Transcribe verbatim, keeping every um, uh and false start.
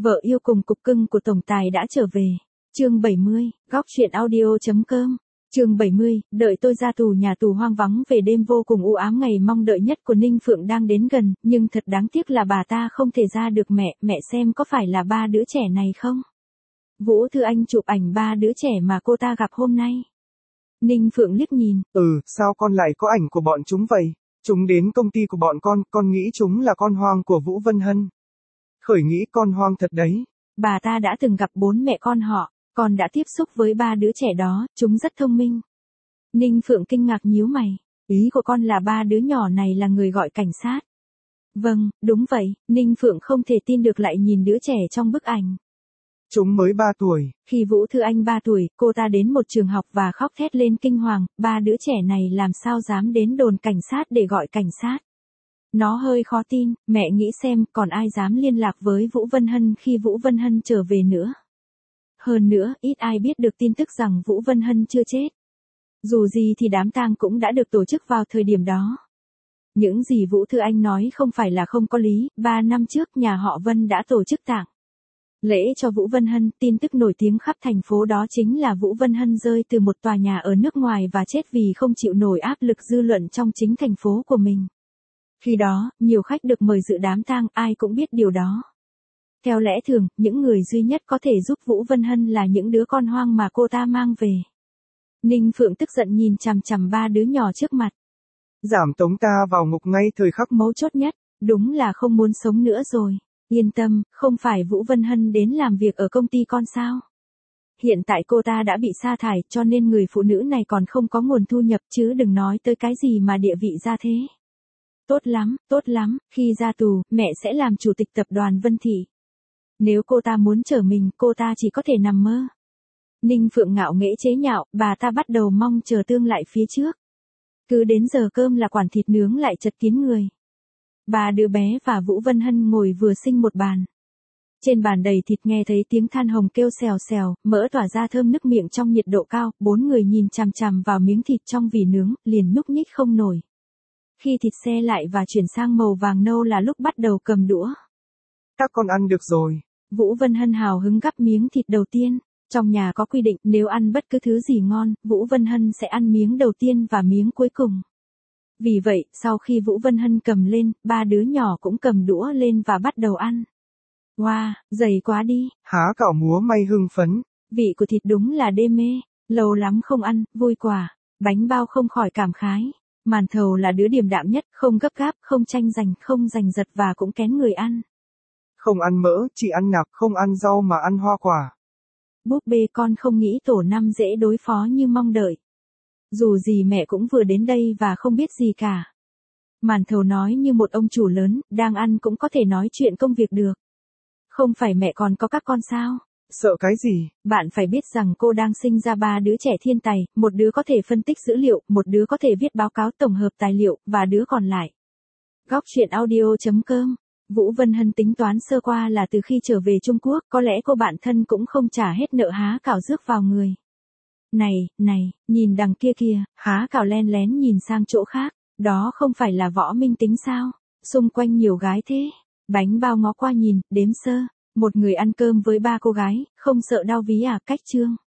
Vợ yêu cùng cục cưng của tổng tài đã trở về. Chương bảy mươi, góc truyện audio.com. Chương bảy mươi, đợi tôi ra tù. Nhà tù hoang vắng về đêm vô cùng u ám, ngày mong đợi nhất của Ninh Phượng đang đến gần, nhưng thật đáng tiếc là bà ta không thể ra được. Mẹ, mẹ xem có phải là ba đứa trẻ này không? Vũ Thư Anh chụp ảnh ba đứa trẻ mà cô ta gặp hôm nay. Ninh Phượng liếc nhìn. Ừ, sao con lại có ảnh của bọn chúng vậy? Chúng đến công ty của bọn con, con nghĩ chúng là con hoang của Vũ Vân Hân. Khởi nghĩ con hoang thật đấy. Bà ta đã từng gặp bốn mẹ con họ, con đã tiếp xúc với ba đứa trẻ đó, chúng rất thông minh. Ninh Phượng kinh ngạc nhíu mày. Ý của con là ba đứa nhỏ này là người gọi cảnh sát? Vâng, đúng vậy. Ninh Phượng không thể tin được, lại nhìn đứa trẻ trong bức ảnh. Chúng mới ba tuổi. Khi Vũ Thư Anh ba tuổi, cô ta đến một trường học và khóc thét lên kinh hoàng, ba đứa trẻ này làm sao dám đến đồn cảnh sát để gọi cảnh sát. Nó hơi khó tin, mẹ nghĩ xem còn ai dám liên lạc với Vũ Vân Hân khi Vũ Vân Hân trở về nữa. Hơn nữa, ít ai biết được tin tức rằng Vũ Vân Hân chưa chết. Dù gì thì đám tang cũng đã được tổ chức vào thời điểm đó. Những gì Vũ Thư Anh nói không phải là không có lý, ba năm trước nhà họ Vân đã tổ chức tang lễ cho Vũ Vân Hân. Tin tức nổi tiếng khắp thành phố đó chính là Vũ Vân Hân rơi từ một tòa nhà ở nước ngoài và chết vì không chịu nổi áp lực dư luận trong chính thành phố của mình. Khi đó, nhiều khách được mời dự đám tang, ai cũng biết điều đó. Theo lẽ thường, những người duy nhất có thể giúp Vũ Vân Hân là những đứa con hoang mà cô ta mang về. Ninh Phượng tức giận nhìn chằm chằm ba đứa nhỏ trước mặt. Giảm tống ta vào ngục ngay thời khắc mấu chốt nhất, đúng là không muốn sống nữa rồi. Yên tâm, không phải Vũ Vân Hân đến làm việc ở công ty con sao? Hiện tại cô ta đã bị sa thải, cho nên người phụ nữ này còn không có nguồn thu nhập, chứ đừng nói tới cái gì mà địa vị ra thế. Tốt lắm, tốt lắm, khi ra tù, mẹ sẽ làm chủ tịch tập đoàn Vân Thị. Nếu cô ta muốn trở mình, cô ta chỉ có thể nằm mơ. Ninh Phượng ngạo nghễ chế nhạo, bà ta bắt đầu mong chờ tương lại phía trước. Cứ đến giờ cơm là quản thịt nướng lại chật kín người. Ba đứa bé và Vũ Vân Hân ngồi vừa sinh một bàn. Trên bàn đầy thịt, nghe thấy tiếng than hồng kêu xèo xèo, mỡ tỏa ra thơm nức miệng trong nhiệt độ cao, bốn người nhìn chằm chằm vào miếng thịt trong vỉ nướng, liền nhúc nhích không nổi. Khi thịt xe lại và chuyển sang màu vàng nâu là lúc bắt đầu cầm đũa. Các con ăn được rồi. Vũ Vân Hân hào hứng gắp miếng thịt đầu tiên. Trong nhà có quy định, nếu ăn bất cứ thứ gì ngon, Vũ Vân Hân sẽ ăn miếng đầu tiên và miếng cuối cùng. Vì vậy, sau khi Vũ Vân Hân cầm lên, ba đứa nhỏ cũng cầm đũa lên và bắt đầu ăn. Wow, dày quá đi. Há cảo múa may hưng phấn. Vị của thịt đúng là đê mê. Lâu lắm không ăn, vui quả. Bánh bao không khỏi cảm khái. Màn thầu là đứa điềm đạm nhất, không gấp gáp, không tranh giành, không giành giật và cũng kén người ăn. Không ăn mỡ, chỉ ăn nạc, không ăn rau mà ăn hoa quả. Búp bê con không nghĩ tổ năm dễ đối phó như mong đợi. Dù gì mẹ cũng vừa đến đây và không biết gì cả. Màn thầu nói như một ông chủ lớn, đang ăn cũng có thể nói chuyện công việc được. Không phải mẹ còn có các con sao? Sợ cái gì? Bạn phải biết rằng cô đang sinh ra ba đứa trẻ thiên tài, một đứa có thể phân tích dữ liệu, một đứa có thể viết báo cáo tổng hợp tài liệu, và đứa còn lại. Góc truyện audio.com. Vũ Vân Hân tính toán sơ qua là từ khi trở về Trung Quốc, có lẽ cô bạn thân cũng không trả hết nợ há cảo rước vào người. Này, này, nhìn đằng kia kìa, há cảo len lén nhìn sang chỗ khác, đó không phải là Võ Minh Tính sao? Xung quanh nhiều gái thế. Bánh bao ngó qua nhìn, đếm sơ, một người ăn cơm với ba cô gái, không sợ đau ví à? Cách chương.